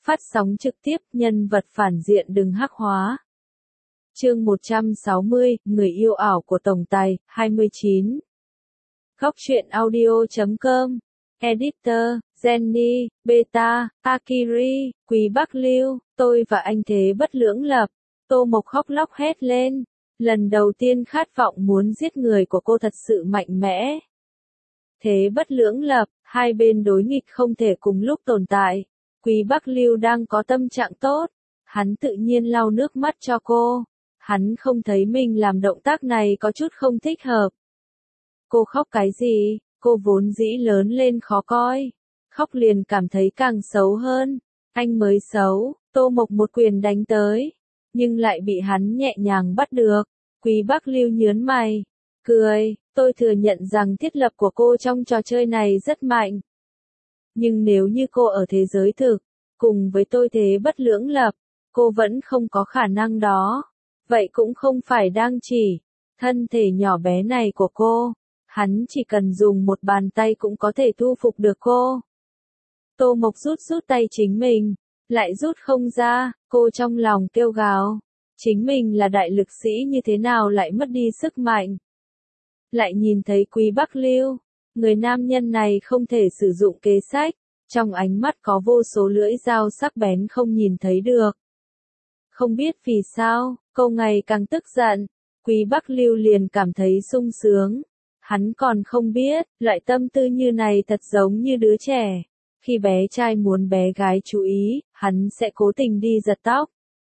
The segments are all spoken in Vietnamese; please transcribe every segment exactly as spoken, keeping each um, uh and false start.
Phát sóng trực tiếp, nhân vật phản diện đừng hắc hóa. Chương một trăm sáu mươi, Người yêu ảo của tổng tài, hai mươi chín. Góc truyện audio chấm com, Editor, Jenny, Beta, Akiri, Quý Bắc Lưu, tôi và anh Thế Bất Lưỡng Lập. Tô Mộc khóc lóc hét lên. Lần đầu tiên khát vọng muốn giết người của cô thật sự mạnh mẽ. Thế Bất Lưỡng Lập, hai bên đối nghịch không thể cùng lúc tồn tại. Quý Bắc Lưu đang có tâm trạng tốt. Hắn tự nhiên lau nước mắt cho cô. Hắn không thấy mình làm động tác này có chút không thích hợp. Cô khóc cái gì? Cô vốn dĩ lớn lên khó coi. Khóc liền cảm thấy càng xấu hơn. Anh mới xấu. Tô Mộc một quyền đánh tới. Nhưng lại bị hắn nhẹ nhàng bắt được. Quý Bắc Lưu nhớn mày. Cười. Tôi thừa nhận rằng thiết lập của cô trong trò chơi này rất mạnh. Nhưng nếu như cô ở thế giới thực, cùng với tôi Thế Bất Lưỡng Lập, cô vẫn không có khả năng đó. Vậy cũng không phải đang chỉ thân thể nhỏ bé này của cô. Hắn chỉ cần dùng một bàn tay cũng có thể thu phục được cô. Tô Mộc rút rút tay chính mình, lại rút không ra, cô trong lòng kêu gào. Chính mình là đại lực sĩ như thế nào lại mất đi sức mạnh. Lại nhìn thấy Quý Bắc Lưu, người nam nhân này không thể sử dụng kế sách, trong ánh mắt có vô số lưỡi dao sắc bén không nhìn thấy được. Không biết vì sao, cô ngày càng tức giận, Quý Bắc Lưu liền cảm thấy sung sướng. Hắn còn không biết, loại tâm tư như này thật giống như đứa trẻ. Khi bé trai muốn bé gái chú ý, hắn sẽ cố tình đi giật tóc.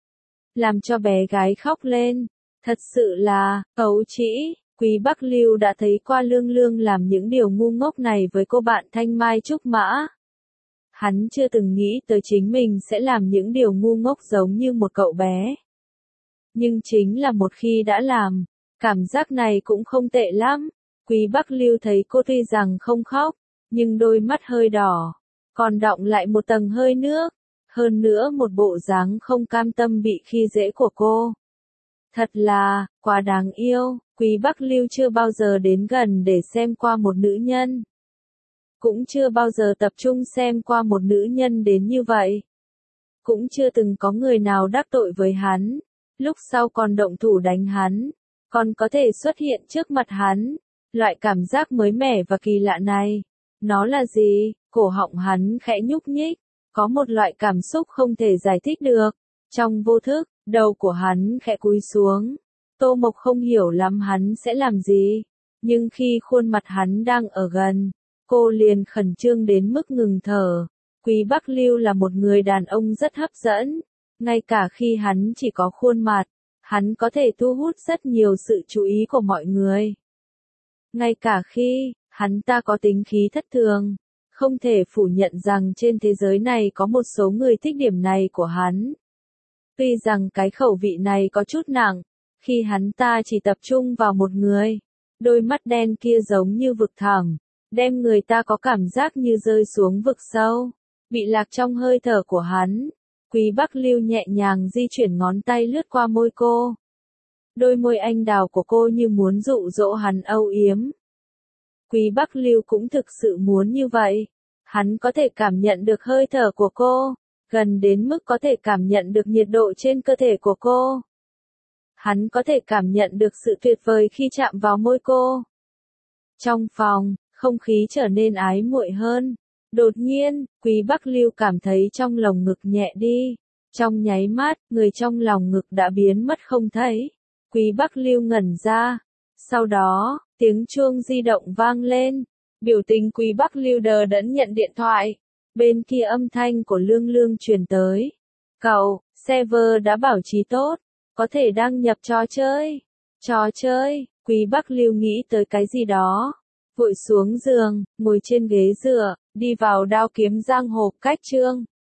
Làm cho bé gái khóc lên. Thật sự là, ấu trĩ. Quý Bắc Lưu đã thấy qua Lương Lương làm những điều ngu ngốc này với cô bạn Thanh Mai Trúc Mã. Hắn chưa từng nghĩ tới chính mình sẽ làm những điều ngu ngốc giống như một cậu bé. Nhưng chính là một khi đã làm, cảm giác này cũng không tệ lắm. Quý Bắc Lưu thấy cô tuy rằng không khóc, nhưng đôi mắt hơi đỏ, còn đọng lại một tầng hơi nước. Hơn nữa một bộ dáng không cam tâm bị khi dễ của cô. Thật là, quá đáng yêu. Quý Bắc Lưu chưa bao giờ đến gần để xem qua một nữ nhân. Cũng chưa bao giờ tập trung xem qua một nữ nhân đến như vậy. Cũng chưa từng có người nào đắc tội với hắn. Lúc sau còn động thủ đánh hắn. Còn có thể xuất hiện trước mặt hắn. Loại cảm giác mới mẻ và kỳ lạ này. Nó là gì? Cổ họng hắn khẽ nhúc nhích. Có một loại cảm xúc không thể giải thích được. Trong vô thức, đầu của hắn khẽ cúi xuống. Tô Mộc không hiểu lắm hắn sẽ làm gì. Nhưng khi khuôn mặt hắn đang ở gần, cô liền khẩn trương đến mức ngừng thở. Quý Bắc Lưu là một người đàn ông rất hấp dẫn. Ngay cả khi hắn chỉ có khuôn mặt, hắn có thể thu hút rất nhiều sự chú ý của mọi người. Ngay cả khi, hắn ta có tính khí thất thường. Không thể phủ nhận rằng trên thế giới này có một số người thích điểm này của hắn. Tuy rằng cái khẩu vị này có chút nặng, khi hắn ta chỉ tập trung vào một người, đôi mắt đen kia giống như vực thẳm, đem người ta có cảm giác như rơi xuống vực sâu, bị lạc trong hơi thở của hắn. Quý Bắc Lưu nhẹ nhàng di chuyển ngón tay lướt qua môi cô. Đôi môi anh đào của cô như muốn dụ dỗ hắn âu yếm. Quý Bắc Lưu cũng thực sự muốn như vậy. Hắn có thể cảm nhận được hơi thở của cô, gần đến mức có thể cảm nhận được nhiệt độ trên cơ thể của cô. Hắn có thể cảm nhận được sự tuyệt vời khi chạm vào môi cô. Trong phòng, không khí trở nên ái muội hơn. Đột nhiên, Quý Bắc Lưu cảm thấy trong lồng ngực nhẹ đi. Trong nháy mắt, người trong lòng ngực đã biến mất không thấy. Quý Bắc Lưu ngẩn ra. Sau đó, tiếng chuông di động vang lên. Biểu tình Quý Bắc Lưu đờ đẫn nhận điện thoại. Bên kia âm thanh của Lương Lương truyền tới. Cậu, server đã bảo trì tốt. Có thể đăng nhập trò chơi. Trò chơi, Quý Bắc Lưu nghĩ tới cái gì đó. Vội xuống giường, ngồi trên ghế dựa, đi vào đao kiếm giang hồ cách chương.